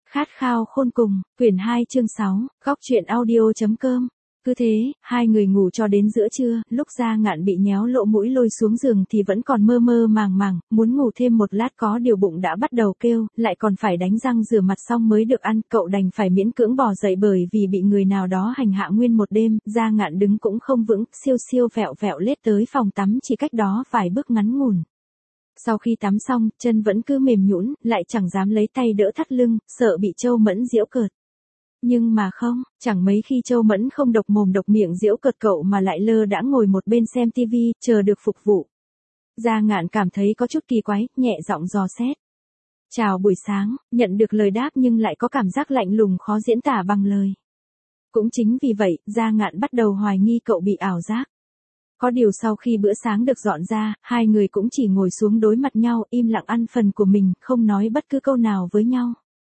Khát khao khôn cùng, quyển 2 chương 6, góc truyện audio.com. Cứ thế, hai người ngủ cho đến giữa trưa, lúc Gia Ngạn bị nhéo lỗ mũi lôi xuống giường thì vẫn còn mơ mơ màng màng, muốn ngủ thêm một lát có điều bụng đã bắt đầu kêu, lại còn phải đánh răng rửa mặt xong mới được ăn, cậu đành phải miễn cưỡng bò dậy bởi vì bị người nào đó hành hạ nguyên một đêm, Gia Ngạn đứng cũng không vững, siêu siêu vẹo vẹo lết tới phòng tắm chỉ cách đó vài bước ngắn ngủn. Sau khi tắm xong, chân vẫn cứ mềm nhũn, lại chẳng dám lấy tay đỡ thắt lưng, sợ bị Châu Mẫn giễu cợt. Nhưng mà không, chẳng mấy khi Châu Mẫn không độc mồm độc miệng giễu cợt cậu mà lại lơ đãng ngồi một bên xem tivi, chờ được phục vụ. Gia Ngạn cảm thấy có chút kỳ quái, nhẹ giọng dò xét. Chào buổi sáng, nhận được lời đáp nhưng lại có cảm giác lạnh lùng khó diễn tả bằng lời. Cũng chính vì vậy, Gia Ngạn bắt đầu hoài nghi cậu bị ảo giác. Có điều sau khi bữa sáng được dọn ra, hai người cũng chỉ ngồi xuống đối mặt nhau, im lặng ăn phần của mình, không nói bất cứ câu nào với nhau.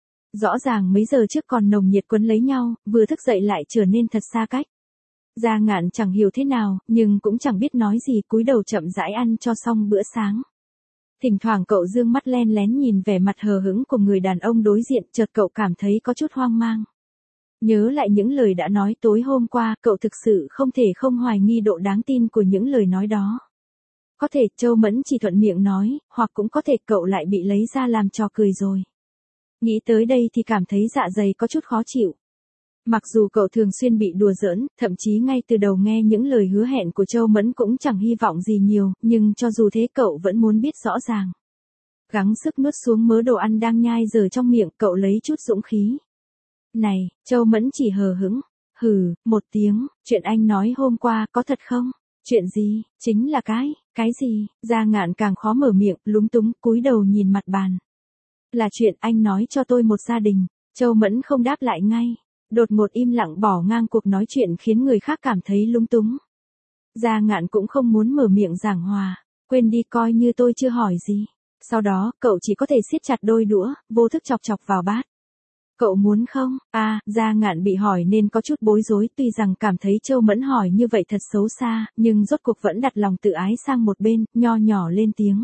Rõ ràng mấy giờ trước còn nồng nhiệt quấn lấy nhau, vừa thức dậy lại trở nên thật xa cách. Gia Ngạn chẳng hiểu thế nào, nhưng cũng chẳng biết nói gì, cúi đầu chậm rãi ăn cho xong bữa sáng. Thỉnh thoảng cậu dương mắt len lén nhìn vẻ mặt hờ hững của người đàn ông đối diện, chợt cậu cảm thấy có chút hoang mang. Nhớ lại những lời đã nói tối hôm qua, cậu thực sự không thể không hoài nghi độ đáng tin của những lời nói đó. Có thể Châu Mẫn chỉ thuận miệng nói, hoặc cũng có thể cậu lại bị lấy ra làm trò cười rồi. Nghĩ tới đây thì cảm thấy dạ dày có chút khó chịu. Mặc dù cậu thường xuyên bị đùa giỡn, thậm chí ngay từ đầu nghe những lời hứa hẹn của Châu Mẫn cũng chẳng hy vọng gì nhiều, nhưng cho dù thế cậu vẫn muốn biết rõ ràng. Gắng sức nuốt xuống mớ đồ ăn đang nhai dở trong miệng, cậu lấy chút dũng khí. Này, Châu Mẫn chỉ hờ hững, hừ, một tiếng, chuyện anh nói hôm qua có thật không? Chuyện gì? Chính là cái gì? Gia Ngạn càng khó mở miệng, lúng túng, cúi đầu nhìn mặt bàn. Là chuyện anh nói cho tôi một gia đình. Châu Mẫn không đáp lại ngay. Đột ngột im lặng bỏ ngang cuộc nói chuyện khiến người khác cảm thấy lúng túng. Gia Ngạn cũng không muốn mở miệng giảng hòa. Quên đi, coi như tôi chưa hỏi gì. Sau đó, cậu chỉ có thể siết chặt đôi đũa, vô thức chọc chọc vào bát. Cậu muốn không? Gia Ngạn bị hỏi nên có chút bối rối, tuy rằng cảm thấy Châu Mẫn hỏi như vậy thật xấu xa, nhưng rốt cuộc vẫn đặt lòng tự ái sang một bên, nho nhỏ lên tiếng.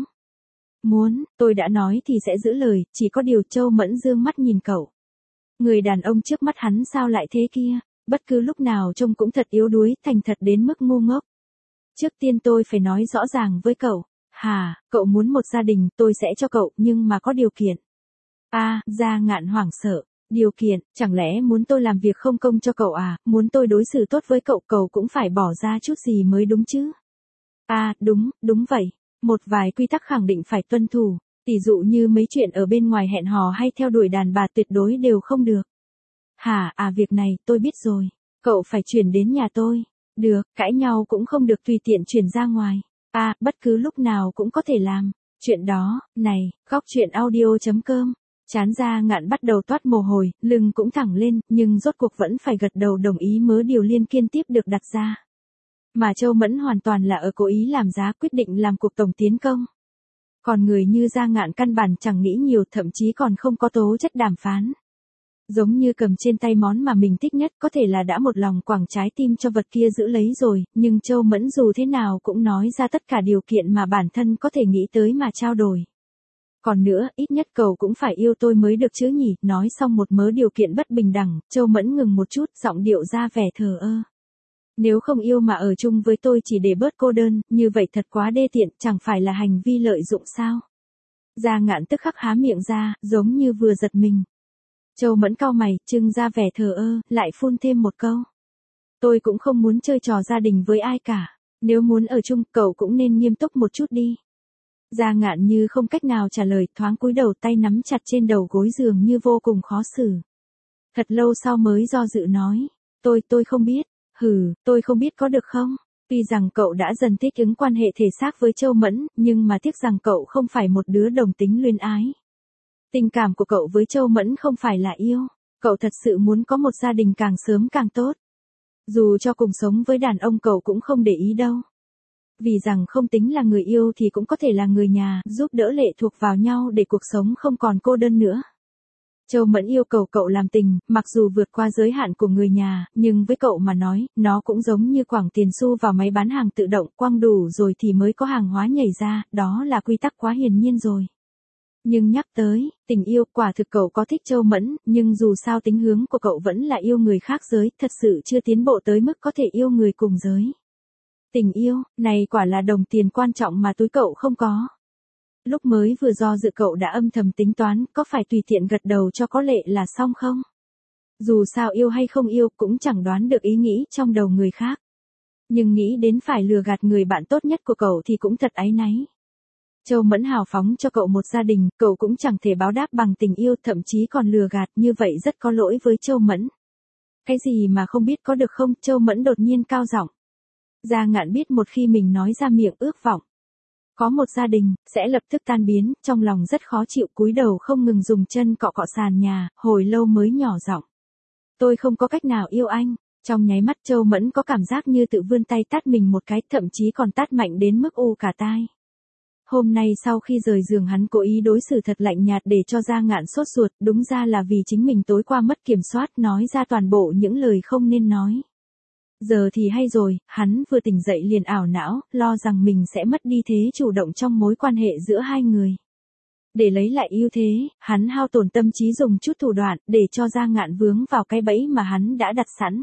Muốn, tôi đã nói thì sẽ giữ lời, chỉ có điều Châu Mẫn dương mắt nhìn cậu. Người đàn ông trước mắt hắn sao lại thế kia, bất cứ lúc nào trông cũng thật yếu đuối, thành thật đến mức ngu ngốc. Trước tiên tôi phải nói rõ ràng với cậu. Cậu muốn một gia đình, tôi sẽ cho cậu, nhưng mà có điều kiện. Gia Ngạn hoảng sợ. Điều kiện, chẳng lẽ muốn tôi làm việc không công cho cậu à, muốn tôi đối xử tốt với cậu, cậu cũng phải bỏ ra chút gì mới đúng chứ. Đúng vậy. Một vài quy tắc khẳng định phải tuân thủ, tỷ dụ như mấy chuyện ở bên ngoài hẹn hò hay theo đuổi đàn bà tuyệt đối đều không được. Việc này, tôi biết rồi. Cậu phải chuyển đến nhà tôi. Được, cãi nhau cũng không được tùy tiện chuyển ra ngoài. Bất cứ lúc nào cũng có thể làm. Chuyện đó, này, góc truyện audio.com. Chán Gia Ngạn bắt đầu toát mồ hôi, lưng cũng thẳng lên, nhưng rốt cuộc vẫn phải gật đầu đồng ý mớ điều liên kiên tiếp được đặt ra. Mà Châu Mẫn hoàn toàn là ở cố ý làm giá, quyết định làm cuộc tổng tiến công. Còn người như Gia Ngạn căn bản chẳng nghĩ nhiều, thậm chí còn không có tố chất đàm phán. Giống như cầm trên tay món mà mình thích nhất, có thể là đã một lòng quẳng trái tim cho vật kia giữ lấy rồi, nhưng Châu Mẫn dù thế nào cũng nói ra tất cả điều kiện mà bản thân có thể nghĩ tới mà trao đổi. Còn nữa, ít nhất cậu cũng phải yêu tôi mới được chứ nhỉ, nói xong một mớ điều kiện bất bình đẳng, Châu Mẫn ngừng một chút, giọng điệu ra vẻ thờ ơ. Nếu không yêu mà ở chung với tôi chỉ để bớt cô đơn, như vậy thật quá đê tiện, chẳng phải là hành vi lợi dụng sao? Gia Ngạn tức khắc há miệng ra, giống như vừa giật mình. Châu Mẫn cau mày, trưng ra vẻ thờ ơ, lại phun thêm một câu. Tôi cũng không muốn chơi trò gia đình với ai cả, nếu muốn ở chung, cậu cũng nên nghiêm túc một chút đi. Gia Ngạn như không cách nào trả lời, thoáng cúi đầu, tay nắm chặt trên đầu gối giường như vô cùng khó xử. Thật lâu sau mới do dự nói, tôi không biết, tôi không biết có được không? Tuy rằng cậu đã dần thích ứng quan hệ thể xác với Châu Mẫn, nhưng mà tiếc rằng cậu không phải một đứa đồng tính luyến ái. Tình cảm của cậu với Châu Mẫn không phải là yêu, cậu thật sự muốn có một gia đình càng sớm càng tốt. Dù cho cùng sống với đàn ông cậu cũng không để ý đâu. Vì rằng không tính là người yêu thì cũng có thể là người nhà, giúp đỡ lệ thuộc vào nhau để cuộc sống không còn cô đơn nữa. Châu Mẫn yêu cầu cậu làm tình, mặc dù vượt qua giới hạn của người nhà, nhưng với cậu mà nói, nó cũng giống như quẳng tiền xu vào máy bán hàng tự động, quăng đủ rồi thì mới có hàng hóa nhảy ra, đó là quy tắc quá hiển nhiên rồi. Nhưng nhắc tới, tình yêu, quả thực cậu có thích Châu Mẫn, nhưng dù sao tính hướng của cậu vẫn là yêu người khác giới, thật sự chưa tiến bộ tới mức có thể yêu người cùng giới. Tình yêu, này quả là đồng tiền quan trọng mà túi cậu không có. Lúc mới vừa do dự cậu đã âm thầm tính toán, có phải tùy tiện gật đầu cho có lệ là xong không? Dù sao yêu hay không yêu cũng chẳng đoán được ý nghĩ trong đầu người khác. Nhưng nghĩ đến phải lừa gạt người bạn tốt nhất của cậu thì cũng thật áy náy. Châu Mẫn hào phóng cho cậu một gia đình, cậu cũng chẳng thể báo đáp bằng tình yêu, thậm chí còn lừa gạt, như vậy rất có lỗi với Châu Mẫn. Cái gì mà không biết có được không? Châu Mẫn đột nhiên cao giọng. Gia Ngạn biết một khi mình nói ra miệng ước vọng có một gia đình, sẽ lập tức tan biến, trong lòng rất khó chịu, cúi đầu không ngừng dùng chân cọ cọ sàn nhà, hồi lâu mới nhỏ giọng. Tôi không có cách nào yêu anh. Trong nháy mắt Châu Mẫn có cảm giác như tự vươn tay tát mình một cái, thậm chí còn tát mạnh đến mức u cả tai. Hôm nay sau khi rời giường hắn cố ý đối xử thật lạnh nhạt để cho Gia Ngạn sốt ruột, đúng ra là vì chính mình tối qua mất kiểm soát nói ra toàn bộ những lời không nên nói. Giờ thì hay rồi, hắn vừa tỉnh dậy liền ảo não, lo rằng mình sẽ mất đi thế chủ động trong mối quan hệ giữa hai người. Để lấy lại ưu thế, hắn hao tổn tâm trí dùng chút thủ đoạn để cho Gia Ngạn vướng vào cái bẫy mà hắn đã đặt sẵn.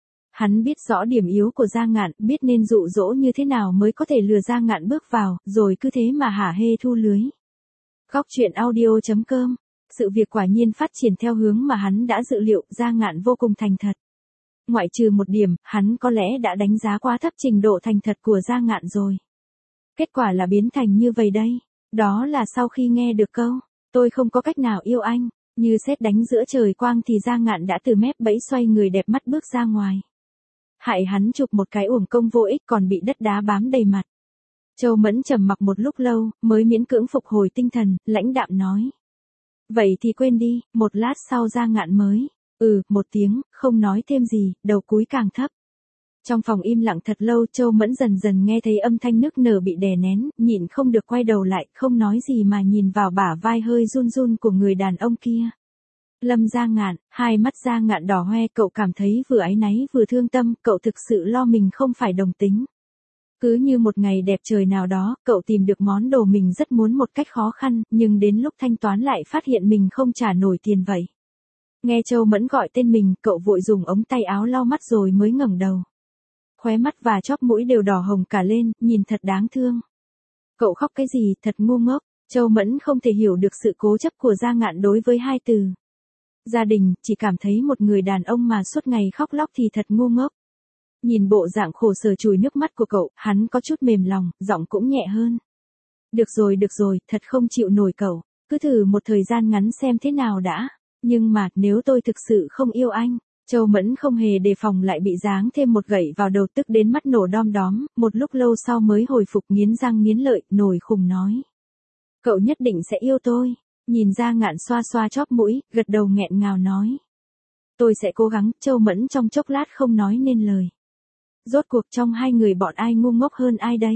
Hắn biết rõ điểm yếu của Gia Ngạn, biết nên dụ dỗ như thế nào mới có thể lừa Gia Ngạn bước vào, rồi cứ thế mà hả hê thu lưới. Góc truyện audio.com. Sự việc quả nhiên phát triển theo hướng mà hắn đã dự liệu, Gia Ngạn vô cùng thành thật. Ngoại trừ một điểm, hắn có lẽ đã đánh giá quá thấp trình độ thành thật của Gia Ngạn rồi. Kết quả là biến thành như vậy đây. Đó là sau khi nghe được câu, tôi không có cách nào yêu anh, như sét đánh giữa trời quang thì Gia Ngạn đã từ mép bẫy xoay người đẹp mắt bước ra ngoài. Hại hắn chụp một cái uổng công vô ích còn bị đất đá bám đầy mặt. Châu Mẫn trầm mặc một lúc lâu, mới miễn cưỡng phục hồi tinh thần, lãnh đạm nói. Vậy thì quên đi, một lát sau Gia Ngạn mới. Một tiếng, không nói thêm gì, đầu cúi càng thấp. Trong phòng im lặng thật lâu, Châu Mẫn dần dần nghe thấy âm thanh nức nở bị đè nén, nhịn không được quay đầu lại, không nói gì mà nhìn vào bả vai hơi run run của người đàn ông kia. Lâm Gia Ngạn, hai mắt Gia Ngạn đỏ hoe, cậu cảm thấy vừa áy náy vừa thương tâm, cậu thực sự lo mình không phải đồng tính. Cứ như một ngày đẹp trời nào đó, cậu tìm được món đồ mình rất muốn một cách khó khăn, nhưng đến lúc thanh toán lại phát hiện mình không trả nổi tiền vậy. Nghe Châu Mẫn gọi tên mình, cậu vội dùng ống tay áo lau mắt rồi mới ngẩng đầu. Khóe mắt và chóp mũi đều đỏ hồng cả lên, nhìn thật đáng thương. Cậu khóc cái gì, thật ngu ngốc. Châu Mẫn không thể hiểu được sự cố chấp của Gia Ngạn đối với hai từ gia đình, chỉ cảm thấy một người đàn ông mà suốt ngày khóc lóc thì thật ngu ngốc. Nhìn bộ dạng khổ sở chùi nước mắt của cậu, hắn có chút mềm lòng, giọng cũng nhẹ hơn. Được rồi, thật không chịu nổi cậu, cứ thử một thời gian ngắn xem thế nào đã. Nhưng mà, nếu tôi thực sự không yêu anh, Châu Mẫn không hề đề phòng lại bị giáng thêm một gậy vào đầu, tức đến mắt nổ đom đóm, một lúc lâu sau mới hồi phục, nghiến răng nghiến lợi, nổi khùng nói. Cậu nhất định sẽ yêu tôi. Nhìn Gia Ngạn xoa xoa chóp mũi, gật đầu nghẹn ngào nói. Tôi sẽ cố gắng. Châu Mẫn trong chốc lát không nói nên lời. Rốt cuộc trong hai người bọn ai ngu ngốc hơn ai đây?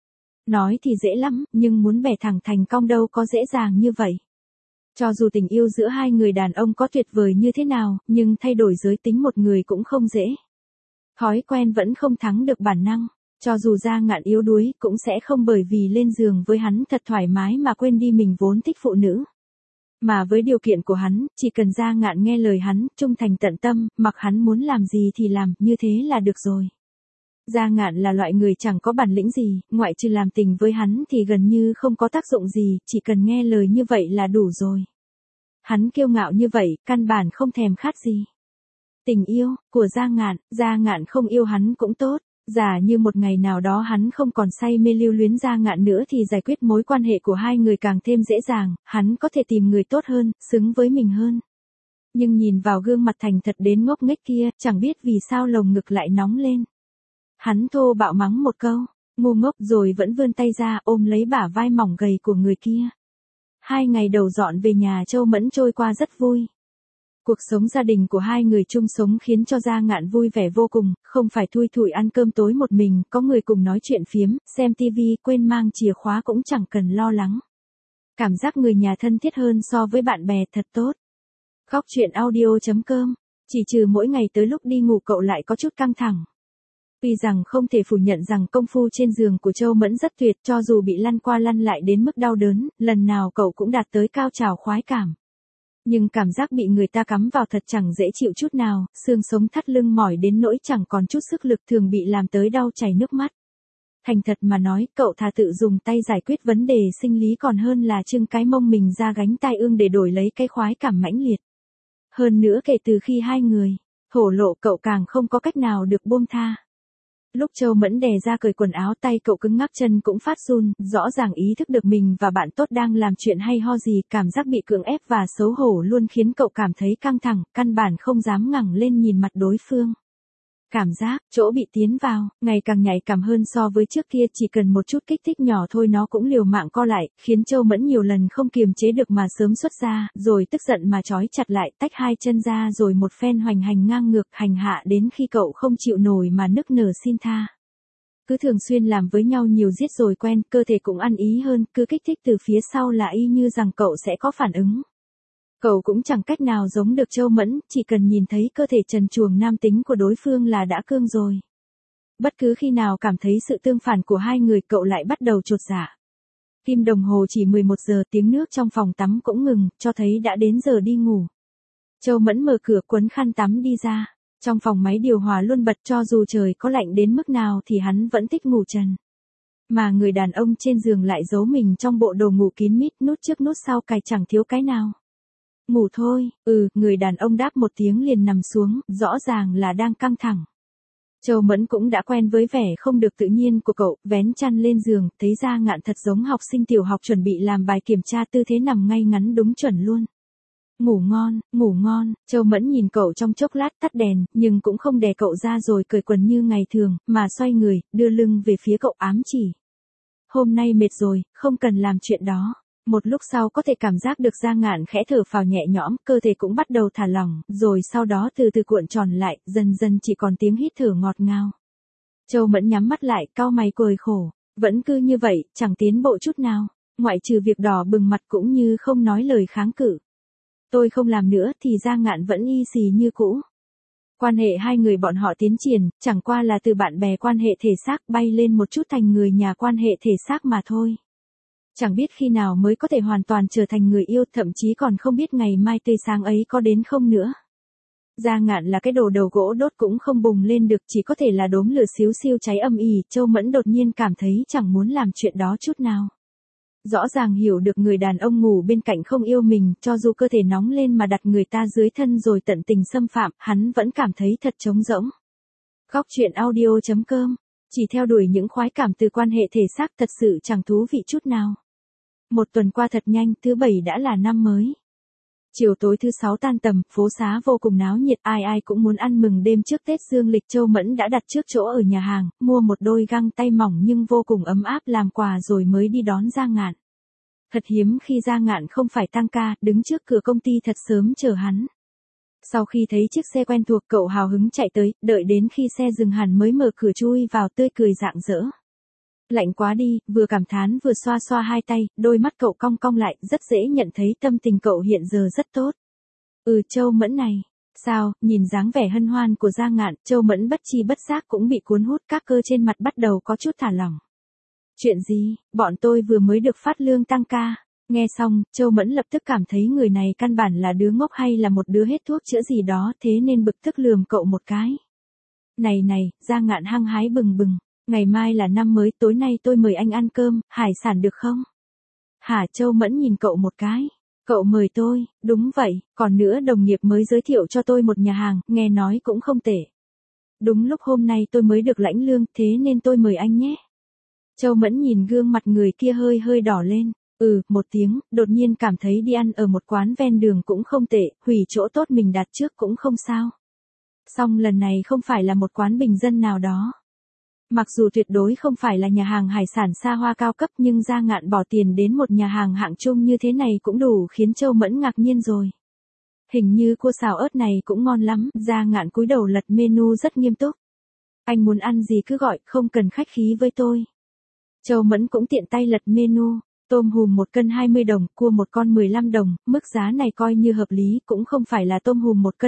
Nói thì dễ lắm, nhưng muốn bẻ thẳng thành cong đâu có dễ dàng như vậy. Cho dù tình yêu giữa hai người đàn ông có tuyệt vời như thế nào, nhưng thay đổi giới tính một người cũng không dễ. Thói quen vẫn không thắng được bản năng. Cho dù Gia Ngạn yếu đuối, cũng sẽ không bởi vì lên giường với hắn thật thoải mái mà quên đi mình vốn thích phụ nữ. Mà với điều kiện của hắn, chỉ cần Gia Ngạn nghe lời hắn, trung thành tận tâm, mặc hắn muốn làm gì thì làm, như thế là được rồi. Gia Ngạn là loại người chẳng có bản lĩnh gì, ngoại trừ làm tình với hắn thì gần như không có tác dụng gì, chỉ cần nghe lời như vậy là đủ rồi. Hắn kiêu ngạo như vậy, căn bản không thèm khát gì. Tình yêu của Gia Ngạn không yêu hắn cũng tốt. Giả như một ngày nào đó hắn không còn say mê lưu luyến Gia Ngạn nữa thì giải quyết mối quan hệ của hai người càng thêm dễ dàng, hắn có thể tìm người tốt hơn, xứng với mình hơn. Nhưng nhìn vào gương mặt thành thật đến ngốc nghếch kia, chẳng biết vì sao lồng ngực lại nóng lên. Hắn thô bạo mắng một câu, ngu ngốc, rồi vẫn vươn tay ra ôm lấy bả vai mỏng gầy của người kia. 2 ngày đầu dọn về nhà Châu Mẫn trôi qua rất vui. Cuộc sống gia đình của hai người chung sống khiến cho Gia Ngạn vui vẻ vô cùng, không phải thui thủi ăn cơm tối một mình, có người cùng nói chuyện phiếm, xem tivi, quên mang chìa khóa cũng chẳng cần lo lắng. Cảm giác người nhà thân thiết hơn so với bạn bè thật tốt. Góc truyện audio.com. Chỉ trừ mỗi ngày tới lúc đi ngủ cậu lại có chút căng thẳng. Tuy rằng không thể phủ nhận rằng công phu trên giường của Châu Mẫn rất tuyệt, cho dù bị lăn qua lăn lại đến mức đau đớn, lần nào cậu cũng đạt tới cao trào khoái cảm. Nhưng cảm giác bị người ta cắm vào thật chẳng dễ chịu chút nào, xương sống thắt lưng mỏi đến nỗi chẳng còn chút sức lực, thường bị làm tới đau chảy nước mắt. Thành thật mà nói, cậu thà tự dùng tay giải quyết vấn đề sinh lý còn hơn là trưng cái mông mình ra gánh tai ương để đổi lấy cái khoái cảm mãnh liệt. Hơn nữa kể từ khi hai người thổ lộ, cậu càng không có cách nào được buông tha. Lúc Châu Mẫn đè ra cởi quần áo, tay cậu cứng ngắc, chân cũng phát run, rõ ràng ý thức được mình và bạn tốt đang làm chuyện hay ho gì, cảm giác bị cưỡng ép và xấu hổ luôn khiến cậu cảm thấy căng thẳng, căn bản không dám ngẩng lên nhìn mặt đối phương. Cảm giác, chỗ bị tiến vào, ngày càng nhạy cảm hơn so với trước kia, chỉ cần một chút kích thích nhỏ thôi nó cũng liều mạng co lại, khiến Châu Mẫn nhiều lần không kiềm chế được mà sớm xuất ra, rồi tức giận mà trói chặt lại, tách hai chân ra rồi một phen hoành hành ngang ngược, hành hạ đến khi cậu không chịu nổi mà nức nở xin tha. Cứ thường xuyên làm với nhau nhiều giết rồi quen, cơ thể cũng ăn ý hơn, cứ kích thích từ phía sau là y như rằng cậu sẽ có phản ứng. Cậu cũng chẳng cách nào giống được Châu Mẫn, chỉ cần nhìn thấy cơ thể trần truồng nam tính của đối phương là đã cương rồi. Bất cứ khi nào cảm thấy sự tương phản của hai người, cậu lại bắt đầu chột dạ. Kim đồng hồ chỉ 11 giờ, tiếng nước trong phòng tắm cũng ngừng, cho thấy đã đến giờ đi ngủ. Châu Mẫn mở cửa quấn khăn tắm đi ra. Trong phòng máy điều hòa luôn bật, cho dù trời có lạnh đến mức nào thì hắn vẫn thích ngủ trần. Mà người đàn ông trên giường lại giấu mình trong bộ đồ ngủ kín mít, nút trước nút sau cài chẳng thiếu cái nào. Ngủ thôi, người đàn ông đáp một tiếng liền nằm xuống, rõ ràng là đang căng thẳng. Châu Mẫn cũng đã quen với vẻ không được tự nhiên của cậu, vén chăn lên giường, thấy Gia Ngạn thật giống học sinh tiểu học chuẩn bị làm bài kiểm tra, tư thế nằm ngay ngắn đúng chuẩn luôn. Ngủ ngon, Châu Mẫn nhìn cậu trong chốc lát, tắt đèn, nhưng cũng không đè cậu ra rồi cởi quần như ngày thường, mà xoay người, đưa lưng về phía cậu ám chỉ. Hôm nay mệt rồi, không cần làm chuyện đó. Một lúc sau có thể cảm giác được Gia Ngạn khẽ thở phào nhẹ nhõm, cơ thể cũng bắt đầu thả lỏng, rồi sau đó từ từ cuộn tròn lại, dần dần chỉ còn tiếng hít thở ngọt ngào. Châu Mẫn nhắm mắt lại, cau mày cười khổ, vẫn cứ như vậy, chẳng tiến bộ chút nào, ngoại trừ việc đỏ bừng mặt cũng như không nói lời kháng cự. Tôi không làm nữa thì Gia Ngạn vẫn y xì như cũ. Quan hệ hai người bọn họ tiến triển, chẳng qua là từ bạn bè quan hệ thể xác bay lên một chút thành người nhà quan hệ thể xác mà thôi. Chẳng biết khi nào mới có thể hoàn toàn trở thành người yêu, thậm chí còn không biết ngày mai tươi sáng ấy có đến không nữa. Gia Ngạn là cái đồ đầu gỗ đốt cũng không bùng lên được, chỉ có thể là đốm lửa xíu xiu cháy âm ỉ. Châu Mẫn đột nhiên cảm thấy chẳng muốn làm chuyện đó chút nào. Rõ ràng hiểu được người đàn ông ngủ bên cạnh không yêu mình, cho dù cơ thể nóng lên mà đặt người ta dưới thân rồi tận tình xâm phạm, hắn vẫn cảm thấy thật trống rỗng. Góc truyện audio.com, chỉ theo đuổi những khoái cảm từ quan hệ thể xác thật sự chẳng thú vị chút nào. Một tuần qua thật nhanh, thứ Bảy đã là năm mới. Chiều tối thứ Sáu tan tầm, phố xá vô cùng náo nhiệt, ai ai cũng muốn ăn mừng đêm trước Tết dương lịch. Châu Mẫn đã đặt trước chỗ ở nhà hàng, mua một đôi găng tay mỏng nhưng vô cùng ấm áp làm quà rồi mới đi đón Gia Ngạn. Thật hiếm khi Gia Ngạn không phải tăng ca, đứng trước cửa công ty thật sớm chờ hắn. Sau khi thấy chiếc xe quen thuộc, cậu hào hứng chạy tới, đợi đến khi xe dừng hẳn mới mở cửa chui vào, tươi cười rạng rỡ. Lạnh quá đi, vừa cảm thán vừa xoa xoa hai tay, đôi mắt cậu cong cong lại, rất dễ nhận thấy tâm tình cậu hiện giờ rất tốt. Châu Mẫn này, sao, nhìn dáng vẻ hân hoan của Gia Ngạn, Châu Mẫn bất chi bất giác cũng bị cuốn hút, các cơ trên mặt bắt đầu có chút thả lỏng. Chuyện gì, bọn tôi vừa mới được phát lương tăng ca. Nghe xong, Châu Mẫn lập tức cảm thấy người này căn bản là đứa ngốc hay là một đứa hết thuốc chữa gì đó, thế nên bực tức lườm cậu một cái. Này, Gia Ngạn hăng hái bừng bừng. Ngày mai là năm mới, tối nay tôi mời anh ăn cơm, hải sản được không? Hả? Châu Mẫn nhìn cậu một cái. Cậu mời tôi, đúng vậy, còn nữa đồng nghiệp mới giới thiệu cho tôi một nhà hàng, nghe nói cũng không tệ. Đúng lúc hôm nay tôi mới được lãnh lương, thế nên tôi mời anh nhé. Châu Mẫn nhìn gương mặt người kia hơi đỏ lên. Một tiếng, đột nhiên cảm thấy đi ăn ở một quán ven đường cũng không tệ, hủy chỗ tốt mình đặt trước cũng không sao. Song lần này không phải là một quán bình dân nào đó. Mặc dù tuyệt đối không phải là nhà hàng hải sản xa hoa cao cấp, nhưng Gia Ngạn bỏ tiền đến một nhà hàng hạng trung như thế này cũng đủ khiến Châu Mẫn ngạc nhiên rồi. Hình như cua xào ớt này cũng ngon lắm. Gia Ngạn cúi đầu lật menu rất nghiêm túc. Anh muốn ăn gì cứ gọi, không cần khách khí với tôi. Châu Mẫn cũng tiện tay lật menu. Tôm hùm 1 cân 20 đồng, cua 1 con 15 đồng, mức giá này coi như hợp lý, cũng không phải là tôm hùm 1 cân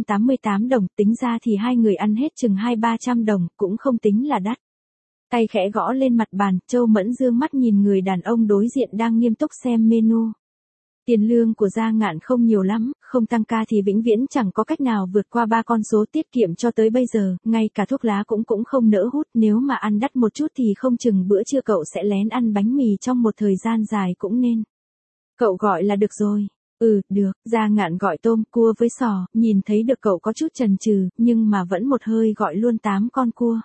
188 đồng, tính ra thì hai người ăn hết chừng 200-300 đồng, cũng không tính là đắt. Tay khẽ gõ lên mặt bàn, Châu Mẫn dương mắt nhìn người đàn ông đối diện đang nghiêm túc xem menu. Tiền lương của Gia Ngạn không nhiều lắm, không tăng ca thì vĩnh viễn chẳng có cách nào vượt qua 3 con số tiết kiệm cho tới bây giờ, ngay cả thuốc lá cũng không nỡ hút, nếu mà ăn đắt một chút thì không chừng bữa trưa cậu sẽ lén ăn bánh mì trong một thời gian dài cũng nên. Cậu gọi là được rồi. Ừ, được, Gia Ngạn gọi tôm, cua với sò, nhìn thấy được cậu có chút chần chừ, nhưng mà vẫn một hơi gọi luôn 8 con cua.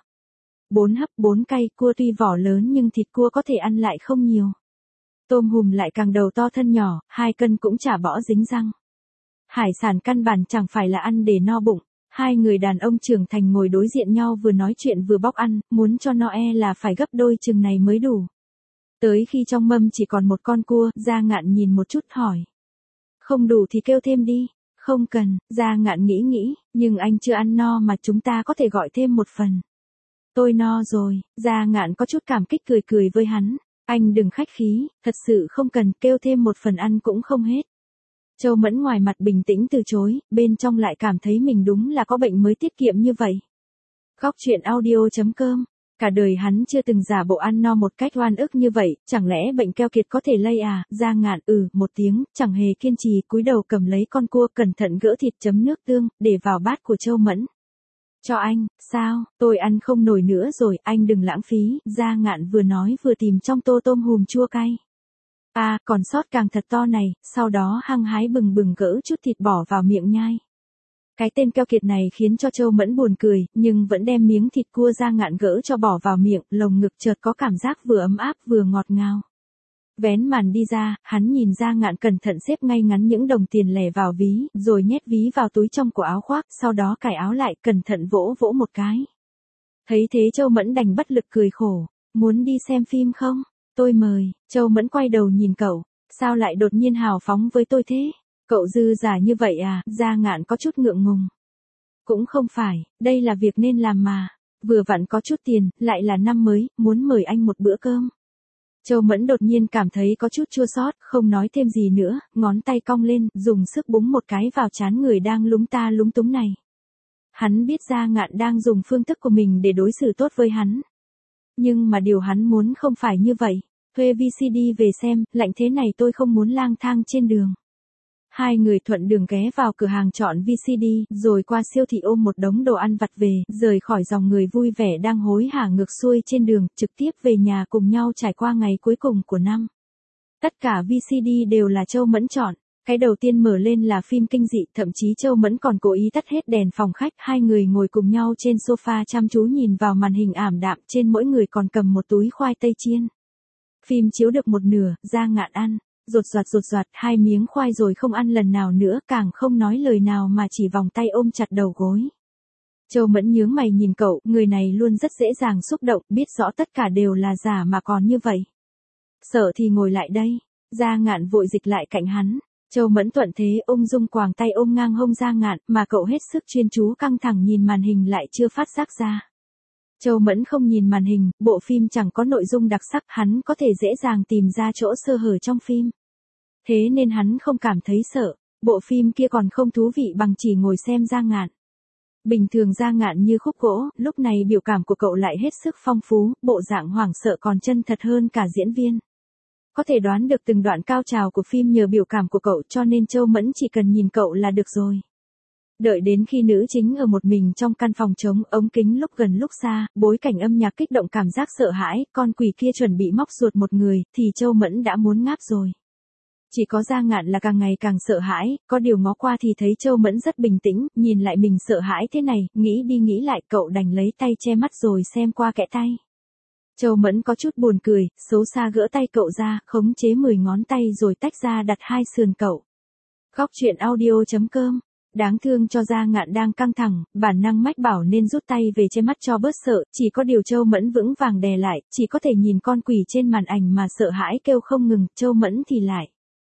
4 hấp 4 cay, cua tuy vỏ lớn nhưng thịt cua có thể ăn lại không nhiều. Tôm hùm lại càng đầu to thân nhỏ, 2 cân cũng chả bỏ dính răng. Hải sản căn bản chẳng phải là ăn để no bụng. Hai người đàn ông trưởng thành ngồi đối diện nhau vừa nói chuyện vừa bóc ăn, muốn cho no là phải gấp đôi chừng này mới đủ. Tới khi trong mâm chỉ còn một con cua, Gia Ngạn nhìn một chút hỏi. Không đủ thì kêu thêm đi. Không cần, Gia Ngạn nghĩ, nhưng anh chưa ăn no mà chúng ta có thể gọi thêm một phần. Tôi no rồi, Gia Ngạn có chút cảm kích cười với hắn. Anh đừng khách khí, thật sự không cần, kêu thêm một phần ăn cũng không hết. Châu Mẫn ngoài mặt bình tĩnh từ chối, bên trong lại cảm thấy mình đúng là có bệnh mới tiết kiệm như vậy. Góc truyện audio.com. Cả đời hắn chưa từng giả bộ ăn no một cách oan ức như vậy, chẳng lẽ bệnh keo kiệt có thể lây à? Gia Ngạn một tiếng, chẳng hề kiên trì, cúi đầu cầm lấy con cua, cẩn thận gỡ thịt chấm nước tương, để vào bát của Châu Mẫn. Cho anh, sao, tôi ăn không nổi nữa rồi, anh đừng lãng phí, Gia Ngạn vừa nói vừa tìm trong tô tôm hùm chua cay. À, còn sót càng thật to này, sau đó hăng hái bừng gỡ chút thịt bỏ vào miệng nhai. Cái tên keo kiệt này khiến cho Châu Mẫn buồn cười, nhưng vẫn đem miếng thịt cua Gia Ngạn gỡ cho bỏ vào miệng, lồng ngực chợt có cảm giác vừa ấm áp vừa ngọt ngào. Vén màn đi ra, hắn nhìn Gia Ngạn cẩn thận xếp ngay ngắn những đồng tiền lẻ vào ví, rồi nhét ví vào túi trong của áo khoác, sau đó cài áo lại, cẩn thận vỗ một cái. Thấy thế Châu Mẫn đành bất lực cười khổ, muốn đi xem phim không? Tôi mời. Châu Mẫn quay đầu nhìn cậu, sao lại đột nhiên hào phóng với tôi thế? Cậu dư giả như vậy à? Gia Ngạn có chút ngượng ngùng. Cũng không phải, đây là việc nên làm mà. Vừa vặn có chút tiền, lại là năm mới, muốn mời anh một bữa cơm. Châu Mẫn đột nhiên cảm thấy có chút chua xót, không nói thêm gì nữa, ngón tay cong lên, dùng sức búng một cái vào trán người đang lúng ta lúng túng này. Hắn biết Gia Ngạn đang dùng phương thức của mình để đối xử tốt với hắn. Nhưng mà điều hắn muốn không phải như vậy. Thuê VCD về xem, lạnh thế này tôi không muốn lang thang trên đường. Hai người thuận đường ghé vào cửa hàng chọn VCD, rồi qua siêu thị ôm một đống đồ ăn vặt về, rời khỏi dòng người vui vẻ đang hối hả ngược xuôi trên đường, trực tiếp về nhà cùng nhau trải qua ngày cuối cùng của năm. Tất cả VCD đều là Châu Mẫn chọn. Cái đầu tiên mở lên là phim kinh dị, thậm chí Châu Mẫn còn cố ý tắt hết đèn phòng khách, hai người ngồi cùng nhau trên sofa chăm chú nhìn vào màn hình ảm đạm, trên mỗi người còn cầm một túi khoai tây chiên. Phim chiếu được một nửa, Gia Ngạn ăn, rột soạt 2 miếng khoai rồi không ăn lần nào nữa, càng không nói lời nào mà chỉ vòng tay ôm chặt đầu gối. Châu Mẫn nhướng mày nhìn cậu, người này luôn rất dễ dàng xúc động, biết rõ tất cả đều là giả mà còn như vậy. Sợ thì ngồi lại đây. Gia Ngạn vội dịch lại cạnh hắn. Châu Mẫn thuận thế ung dung quàng tay ôm ngang hông Gia Ngạn, mà cậu hết sức chuyên chú căng thẳng nhìn màn hình lại chưa phát giác ra. Châu Mẫn không nhìn màn hình, bộ phim chẳng có nội dung đặc sắc, hắn có thể dễ dàng tìm ra chỗ sơ hở trong phim. Thế nên hắn không cảm thấy sợ, bộ phim kia còn không thú vị bằng chỉ ngồi xem Gia Ngạn. Bình thường Gia Ngạn như khúc gỗ, lúc này biểu cảm của cậu lại hết sức phong phú, bộ dạng hoảng sợ còn chân thật hơn cả diễn viên. Có thể đoán được từng đoạn cao trào của phim nhờ biểu cảm của cậu, cho nên Châu Mẫn chỉ cần nhìn cậu là được rồi. Đợi đến khi nữ chính ở một mình trong căn phòng trống, ống kính lúc gần lúc xa, bối cảnh âm nhạc kích động cảm giác sợ hãi, con quỷ kia chuẩn bị móc ruột một người, thì Châu Mẫn đã muốn ngáp rồi. Chỉ có Gia Ngạn là càng ngày càng sợ hãi, có điều ngó qua thì thấy Châu Mẫn rất bình tĩnh, nhìn lại mình sợ hãi thế này, nghĩ đi nghĩ lại cậu đành lấy tay che mắt rồi xem qua kẽ tay. Châu Mẫn có chút buồn cười, xấu xa gỡ tay cậu ra, khống chế 10 ngón tay rồi tách ra đặt hai sườn cậu. Góc truyện audio.com. Đáng thương cho Gia Ngạn đang căng thẳng, bản năng mách bảo nên rút tay về che mắt cho bớt sợ, chỉ có điều Châu Mẫn vững vàng đè lại, chỉ có thể nhìn con quỷ trên màn ảnh mà sợ hãi kêu không ngừng, Châu Mẫn thì lại.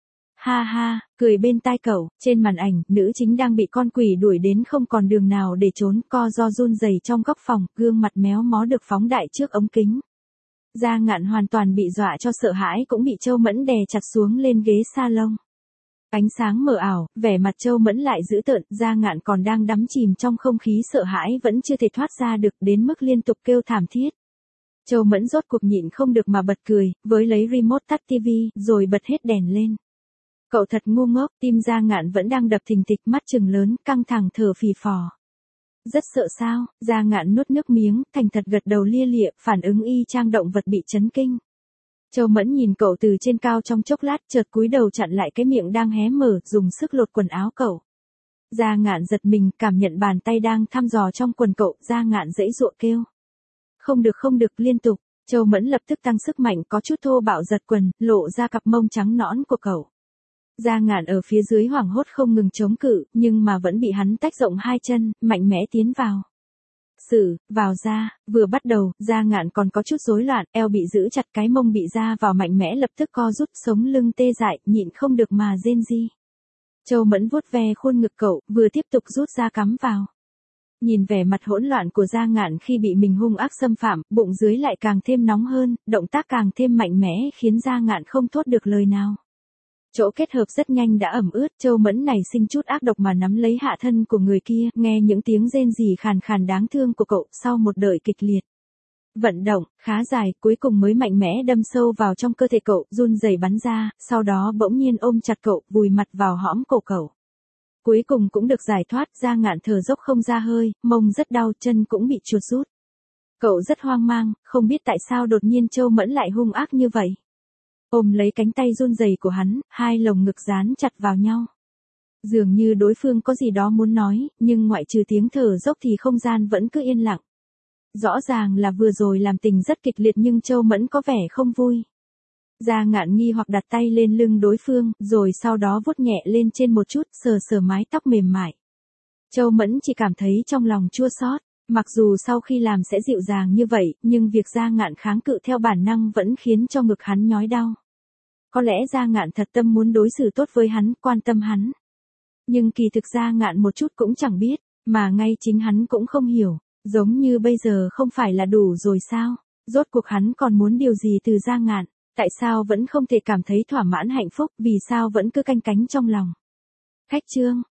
Ha ha, cười bên tai cậu, trên màn ảnh, nữ chính đang bị con quỷ đuổi đến không còn đường nào để trốn, co ro run rẩy trong góc phòng, gương mặt méo mó được phóng đại trước ống kính. Gia Ngạn hoàn toàn bị dọa cho sợ hãi cũng bị Châu Mẫn đè chặt xuống lên ghế salon. Ánh sáng mờ ảo, vẻ mặt Châu Mẫn lại dữ tợn, Gia Ngạn còn đang đắm chìm trong không khí sợ hãi vẫn chưa thể thoát ra được đến mức liên tục kêu thảm thiết. Châu Mẫn rốt cuộc nhịn không được mà bật cười, với lấy remote tắt tivi, rồi bật hết đèn lên. Cậu thật ngu ngốc, tim Gia Ngạn vẫn đang đập thình thịch, mắt trừng lớn, căng thẳng thở phì phò. Rất sợ sao? Gia Ngạn nuốt nước miếng, thành thật gật đầu lia lịa, phản ứng y chang động vật bị chấn kinh. Châu Mẫn nhìn cậu từ trên cao trong chốc lát, chợt cúi đầu chặn lại cái miệng đang hé mở, dùng sức lột quần áo cậu. Gia Ngạn giật mình, cảm nhận bàn tay đang thăm dò trong quần cậu, Gia Ngạn giãy giụa kêu. Không được, liên tục. Châu Mẫn lập tức tăng sức mạnh, có chút thô bạo giật quần, lộ ra cặp mông trắng nõn của cậu. Gia Ngạn ở phía dưới hoảng hốt không ngừng chống cự, nhưng mà vẫn bị hắn tách rộng hai chân, mạnh mẽ tiến vào. Vào ra, vừa bắt đầu, Gia Ngạn còn có chút rối loạn, eo bị giữ chặt, cái mông bị ra vào mạnh mẽ lập tức co rút, sống lưng tê dại, nhịn không được mà rên ri. Châu Mẫn vuốt ve khuôn ngực cậu, vừa tiếp tục rút ra cắm vào. Nhìn vẻ mặt hỗn loạn của Gia Ngạn khi bị mình hung ác xâm phạm, bụng dưới lại càng thêm nóng hơn, động tác càng thêm mạnh mẽ khiến Gia Ngạn không thốt được lời nào. Chỗ kết hợp rất nhanh đã ẩm ướt, Châu Mẫn này sinh chút ác độc mà nắm lấy hạ thân của người kia, nghe những tiếng rên rỉ khàn khàn đáng thương của cậu, sau một đợi kịch liệt. Vận động, khá dài, cuối cùng mới mạnh mẽ đâm sâu vào trong cơ thể cậu, run rẩy bắn ra, sau đó bỗng nhiên ôm chặt cậu, vùi mặt vào hõm cổ cậu. Cuối cùng cũng được giải thoát, Gia Ngạn thở dốc không ra hơi, mông rất đau, chân cũng bị chuột rút. Cậu rất hoang mang, không biết tại sao đột nhiên Châu Mẫn lại hung ác như vậy. Ôm lấy cánh tay run rẩy của hắn, hai lồng ngực dán chặt vào nhau. Dường như đối phương có gì đó muốn nói, nhưng ngoại trừ tiếng thở dốc thì không gian vẫn cứ yên lặng. Rõ ràng là vừa rồi làm tình rất kịch liệt nhưng Châu Mẫn có vẻ không vui. Gia Ngạn nghi hoặc đặt tay lên lưng đối phương, rồi sau đó vuốt nhẹ lên trên một chút, sờ sờ mái tóc mềm mại. Châu Mẫn chỉ cảm thấy trong lòng chua xót, mặc dù sau khi làm sẽ dịu dàng như vậy, nhưng việc Gia Ngạn kháng cự theo bản năng vẫn khiến cho ngực hắn nhói đau. Có lẽ Gia Ngạn thật tâm muốn đối xử tốt với hắn, quan tâm hắn. Nhưng kỳ thực Gia Ngạn một chút cũng chẳng biết, mà ngay chính hắn cũng không hiểu, giống như bây giờ không phải là đủ rồi sao? Rốt cuộc hắn còn muốn điều gì từ Gia Ngạn? Tại sao vẫn không thể cảm thấy thỏa mãn hạnh phúc, vì sao vẫn cứ canh cánh trong lòng? Khách chương